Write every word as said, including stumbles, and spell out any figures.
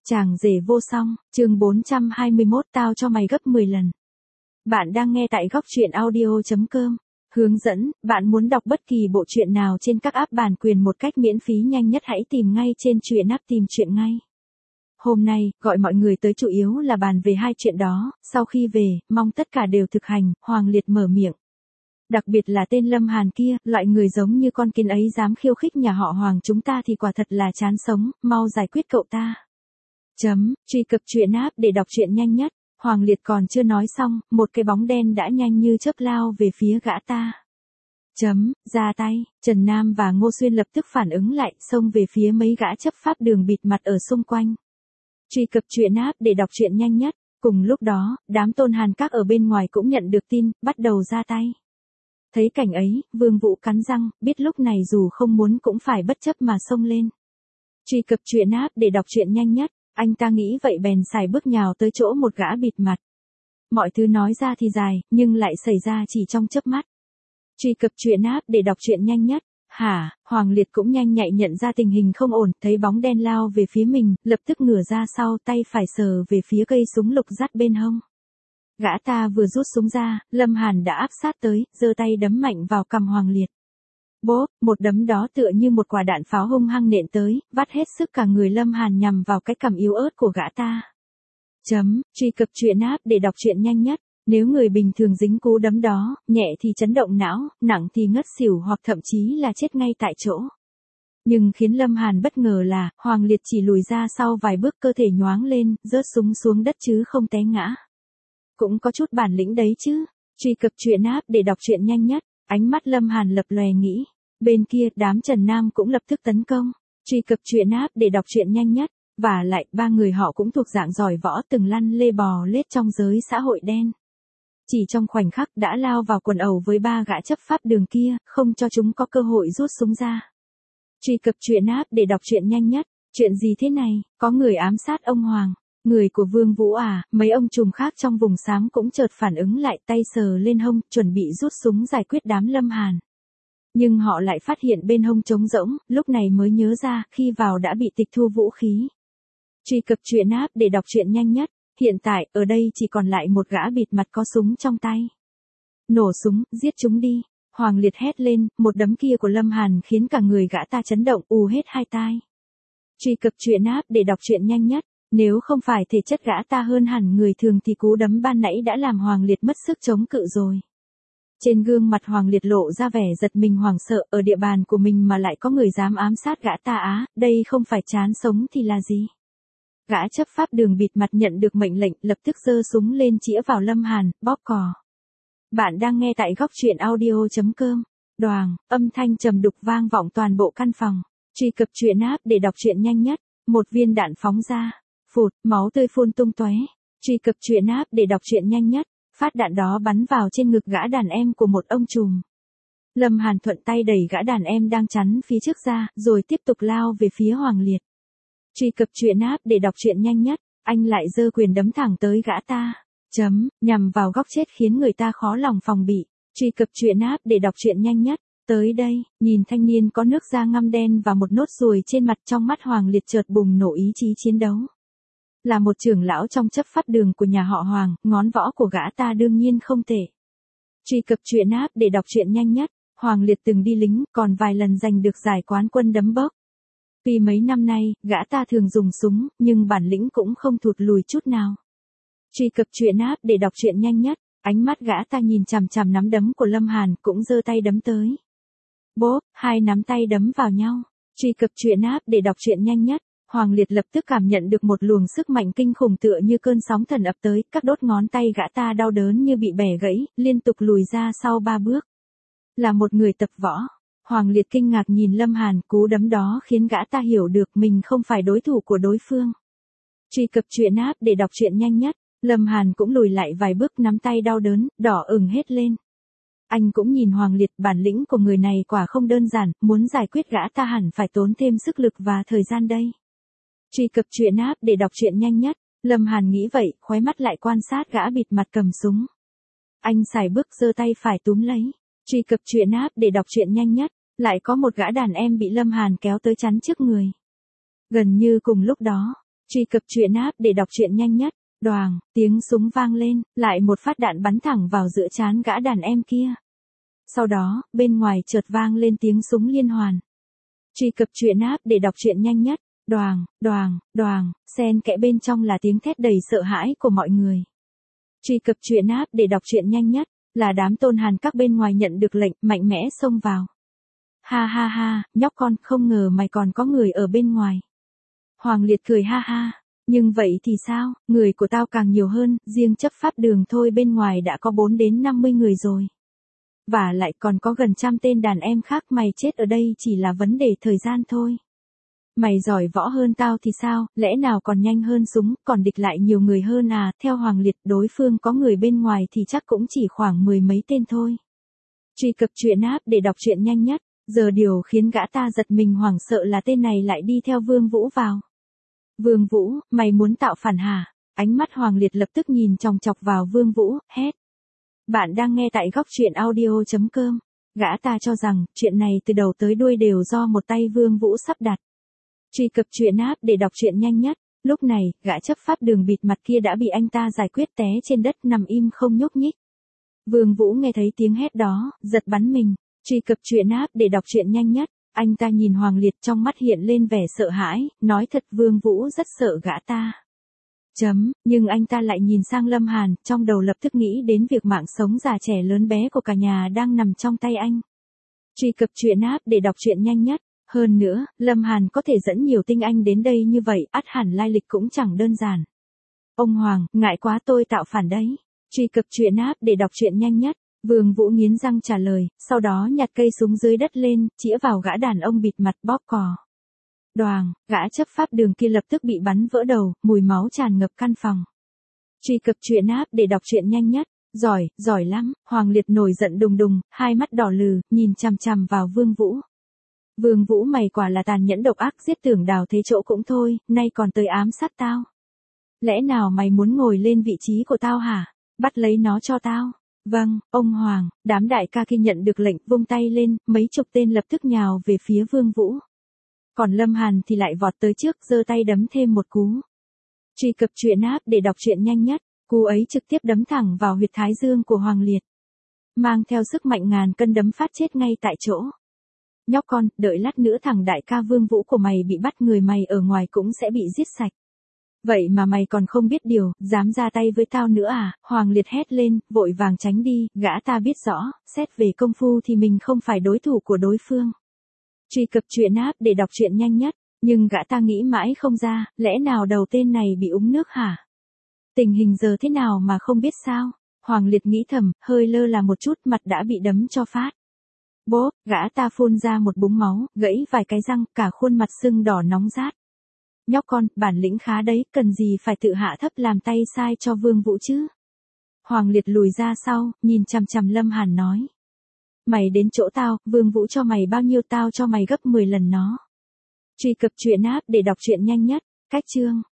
Chàng rể vô song, chương bốn trăm hai mươi mốt tao cho mày gấp mười lần. Bạn đang nghe tại góc truyện audio chấm com. Hướng dẫn, bạn muốn đọc bất kỳ bộ truyện nào trên các app bản quyền một cách miễn phí nhanh nhất hãy tìm ngay trên truyện app tìm truyện ngay. Hôm nay, gọi mọi người tới chủ yếu là bàn về hai chuyện đó, sau khi về, mong tất cả đều thực hành, Hoàng Liệt mở miệng. Đặc biệt là tên Lâm Hàn kia, loại người giống như con kiến ấy dám khiêu khích nhà họ Hoàng chúng ta thì quả thật là chán sống, mau giải quyết cậu ta. Chấm, truy cập truyện app để đọc truyện nhanh nhất. Hoàng Liệt còn chưa nói xong, một cái bóng đen đã nhanh như chớp lao về phía gã ta. Chấm, ra tay, Trần Nam và Ngô Xuyên lập tức phản ứng lại, xông về phía mấy gã chấp pháp đường bịt mặt ở xung quanh. Truy cập truyện app để đọc truyện nhanh nhất. Cùng lúc đó, đám Tôn Hàn Các ở bên ngoài cũng nhận được tin, bắt đầu ra tay. Thấy cảnh ấy, Vương Vũ cắn răng, biết lúc này dù không muốn cũng phải bất chấp mà xông lên. Truy cập truyện app để đọc truyện nhanh nhất. Anh ta nghĩ vậy bèn xài bước nhào tới chỗ một gã bịt mặt. Mọi thứ nói ra thì dài, nhưng lại xảy ra chỉ trong chớp mắt. Truy cập truyện app để đọc truyện nhanh nhất. Hả, Hoàng Liệt cũng nhanh nhạy nhận ra tình hình không ổn, thấy bóng đen lao về phía mình, lập tức ngửa ra sau, tay phải sờ về phía cây súng lục dắt bên hông. Gã ta vừa rút súng ra, Lâm Hàn đã áp sát tới, giơ tay đấm mạnh vào cằm Hoàng Liệt. Bốp, một đấm đó tựa như một quả đạn pháo hung hăng nện tới, vắt hết sức cả người Lâm Hàn nhằm vào cái cằm yếu ớt của gã ta. Chấm, truy cập truyện app để đọc truyện nhanh nhất. Nếu người bình thường dính cú đấm đó, nhẹ thì chấn động não, nặng thì ngất xỉu hoặc thậm chí là chết ngay tại chỗ. Nhưng khiến Lâm Hàn bất ngờ là, Hoàng Liệt chỉ lùi ra sau vài bước cơ thể nhoáng lên, rớt súng xuống đất chứ không té ngã. Cũng có chút bản lĩnh đấy chứ. Truy cập truyện app để đọc truyện nhanh nhất. Ánh mắt Lâm Hàn lập lòe nghĩ. Bên kia, đám Trần Nam cũng lập tức tấn công. Truy cập truyện app để đọc truyện nhanh nhất. Và lại, ba người họ cũng thuộc dạng giỏi võ từng lăn lê bò lết trong giới xã hội đen. Chỉ trong khoảnh khắc đã lao vào quần ẩu với ba gã chấp pháp đường kia, không cho chúng có cơ hội rút súng ra. Truy cập truyện app để đọc truyện nhanh nhất. Chuyện gì thế này, có người ám sát ông Hoàng. Người của Vương Vũ à, mấy ông trùm khác trong vùng xám cũng chợt phản ứng lại, tay sờ lên hông, chuẩn bị rút súng giải quyết đám Lâm Hàn. Nhưng họ lại phát hiện bên hông trống rỗng, lúc này mới nhớ ra, khi vào đã bị tịch thu vũ khí. Truy cập truyện app để đọc truyện nhanh nhất. Hiện tại, ở đây chỉ còn lại một gã bịt mặt có súng trong tay. Nổ súng, giết chúng đi. Hoàng Liệt hét lên, một đấm kia của Lâm Hàn khiến cả người gã ta chấn động, ù hết hai tai. Truy cập truyện app để đọc truyện nhanh nhất. Nếu không phải thể chất gã ta hơn hẳn người thường thì cú đấm ban nãy đã làm Hoàng Liệt mất sức chống cự rồi. Trên gương mặt Hoàng Liệt lộ ra vẻ giật mình hoảng sợ, ở địa bàn của mình mà lại có người dám ám sát gã ta á, đây không phải chán sống thì là gì. Gã chấp pháp đường bịt mặt nhận được mệnh lệnh, lập tức giơ súng lên chĩa vào Lâm Hàn, bóp cò. Bạn đang nghe tại góc truyện audio chấm com. Đoàng, âm thanh trầm đục vang vọng toàn bộ căn phòng. Truy cập truyện app để đọc truyện nhanh nhất. Một viên đạn phóng ra. Phụt, máu tươi phun tung tóe. Truy cập truyện app để đọc truyện nhanh nhất. Phát đạn đó bắn vào trên ngực gã đàn em của một ông trùm. Lâm Hàn thuận tay đẩy gã đàn em đang chắn phía trước ra, rồi tiếp tục lao về phía Hoàng Liệt. Truy cập truyện app để đọc truyện nhanh nhất. Anh lại giơ quyền đấm thẳng tới gã ta. Chấm, nhằm vào góc chết khiến người ta khó lòng phòng bị. Truy cập truyện app để đọc truyện nhanh nhất. Tới đây, nhìn thanh niên có nước da ngăm đen và một nốt ruồi trên mặt, trong mắt Hoàng Liệt chợt bùng nổ ý chí chiến đấu. Là một trưởng lão trong chấp pháp đường của nhà họ Hoàng, ngón võ của gã ta đương nhiên không tệ. Truy cập truyện app để đọc truyện nhanh nhất. Hoàng Liệt từng đi lính, còn vài lần giành được giải quán quân đấm bốc. Vì mấy năm nay, gã ta thường dùng súng, nhưng bản lĩnh cũng không thụt lùi chút nào. Truy cập truyện app để đọc truyện nhanh nhất. Ánh mắt gã ta nhìn chằm chằm nắm đấm của Lâm Hàn, cũng giơ tay đấm tới. Bốp, hai nắm tay đấm vào nhau. Truy cập truyện app để đọc truyện nhanh nhất. Hoàng Liệt lập tức cảm nhận được một luồng sức mạnh kinh khủng tựa như cơn sóng thần ập tới, các đốt ngón tay gã ta đau đớn như bị bẻ gãy, liên tục lùi ra sau ba bước. Là một người tập võ. Hoàng Liệt kinh ngạc nhìn Lâm Hàn, cú đấm đó khiến gã ta hiểu được mình không phải đối thủ của đối phương. Truy cập truyện app để đọc truyện nhanh nhất. Lâm Hàn cũng lùi lại vài bước, nắm tay đau đớn, đỏ ửng hết lên. Anh cũng nhìn Hoàng Liệt, bản lĩnh của người này quả không đơn giản, muốn giải quyết gã ta hẳn phải tốn thêm sức lực và thời gian đây. Truy cập truyện app để đọc truyện nhanh nhất. Lâm Hàn nghĩ vậy, khóe mắt lại quan sát gã bịt mặt cầm súng. Anh sải bước giơ tay phải túm lấy. Truy cập truyện app để đọc truyện nhanh nhất. Lại có một gã đàn em bị Lâm Hàn kéo tới chắn trước người. Gần như cùng lúc đó, Truy cập truyện app để đọc truyện nhanh nhất. Đoàng, tiếng súng vang lên, lại một phát đạn bắn thẳng vào giữa trán gã đàn em kia. Sau đó, bên ngoài chợt vang lên tiếng súng liên hoàn. Truy cập truyện app để đọc truyện nhanh nhất. Đoàng, đoàng, đoàng, xen kẽ bên trong là tiếng thét đầy sợ hãi của mọi người. Truy cập truyện app để đọc truyện nhanh nhất, là đám tôn hàn các bên ngoài nhận được lệnh, mạnh mẽ xông vào. Ha ha ha, nhóc con, không ngờ mày còn có người ở bên ngoài. Hoàng Liệt cười ha ha, nhưng vậy thì sao, người của tao càng nhiều hơn, riêng chấp pháp đường thôi bên ngoài đã có bốn đến năm mươi người rồi. Và lại còn có gần trăm tên đàn em khác, mày chết ở đây chỉ là vấn đề thời gian thôi. Mày giỏi võ hơn tao thì sao, lẽ nào còn nhanh hơn súng, còn địch lại nhiều người hơn à, theo Hoàng Liệt đối phương có người bên ngoài thì chắc cũng chỉ khoảng mười mấy tên thôi. Truy cập truyện app để đọc truyện nhanh nhất, giờ điều khiến gã ta giật mình hoảng sợ là tên này lại đi theo Vương Vũ vào. Vương Vũ, mày muốn tạo phản hả? Ánh mắt Hoàng Liệt lập tức nhìn chòng chọc vào Vương Vũ, hét. Bạn đang nghe tại góc truyện audio chấm com. Gã ta cho rằng, chuyện này từ đầu tới đuôi đều do một tay Vương Vũ sắp đặt. Truy cập truyện app để đọc truyện nhanh nhất. Lúc này, gã chấp pháp đường bịt mặt kia đã bị anh ta giải quyết té trên đất nằm im không nhúc nhích. Vương Vũ nghe thấy tiếng hét đó, giật bắn mình. Truy cập truyện app để đọc truyện nhanh nhất. Anh ta nhìn Hoàng Liệt trong mắt hiện lên vẻ sợ hãi, nói thật Vương Vũ rất sợ gã ta. Chấm, nhưng anh ta lại nhìn sang Lâm Hàn, trong đầu lập tức nghĩ đến việc mạng sống già trẻ lớn bé của cả nhà đang nằm trong tay anh. Truy cập truyện app để đọc truyện nhanh nhất. Hơn nữa, Lâm Hàn có thể dẫn nhiều tinh anh đến đây như vậy, ắt hẳn lai lịch cũng chẳng đơn giản. Ông Hoàng, ngại quá tôi tạo phản đấy. Truy cập truyện app để đọc truyện nhanh nhất. Vương Vũ nghiến răng trả lời, sau đó nhặt cây súng dưới đất lên, chĩa vào gã đàn ông bịt mặt bóp cò. Đoàng, gã chấp pháp đường kia lập tức bị bắn vỡ đầu, mùi máu tràn ngập căn phòng. Truy cập truyện app để đọc truyện nhanh nhất. Giỏi, giỏi lắm, Hoàng Liệt nổi giận đùng đùng, hai mắt đỏ lừ, nhìn chằm chằm vào Vương Vũ. Vương Vũ mày quả là tàn nhẫn độc ác, giết tưởng đào thế chỗ cũng thôi, nay còn tới ám sát tao. Lẽ nào mày muốn ngồi lên vị trí của tao hả? Bắt lấy nó cho tao. Vâng, ông Hoàng, đám đại ca kia nhận được lệnh, vung tay lên, mấy chục tên lập tức nhào về phía Vương Vũ. Còn Lâm Hàn thì lại vọt tới trước, giơ tay đấm thêm một cú. Truy cập truyện app để đọc truyện nhanh nhất, cú ấy trực tiếp đấm thẳng vào huyệt thái dương của Hoàng Liệt. Mang theo sức mạnh ngàn cân đấm phát chết ngay tại chỗ. Nhóc con, đợi lát nữa thằng đại ca Vương Vũ của mày bị bắt, người mày ở ngoài cũng sẽ bị giết sạch. Vậy mà mày còn không biết điều, dám ra tay với tao nữa à? Hoàng Liệt hét lên, vội vàng tránh đi, gã ta biết rõ, xét về công phu thì mình không phải đối thủ của đối phương. Truy cập truyện app để đọc truyện nhanh nhất, nhưng gã ta nghĩ mãi không ra, lẽ nào đầu tên này bị úng nước hả? Tình hình giờ thế nào mà không biết sao? Hoàng Liệt nghĩ thầm, hơi lơ là một chút, mặt đã bị đấm cho phát. Bốp, gã ta phun ra một búng máu, gãy vài cái răng, cả khuôn mặt sưng đỏ nóng rát. Nhóc con, bản lĩnh khá đấy, cần gì phải tự hạ thấp làm tay sai cho Vương Vũ chứ? Hoàng Liệt lùi ra sau, nhìn chằm chằm Lâm Hàn nói. Mày đến chỗ tao, Vương Vũ cho mày bao nhiêu tao cho mày gấp mười lần nó. Truy cập truyện app để đọc truyện nhanh nhất. Cách chương.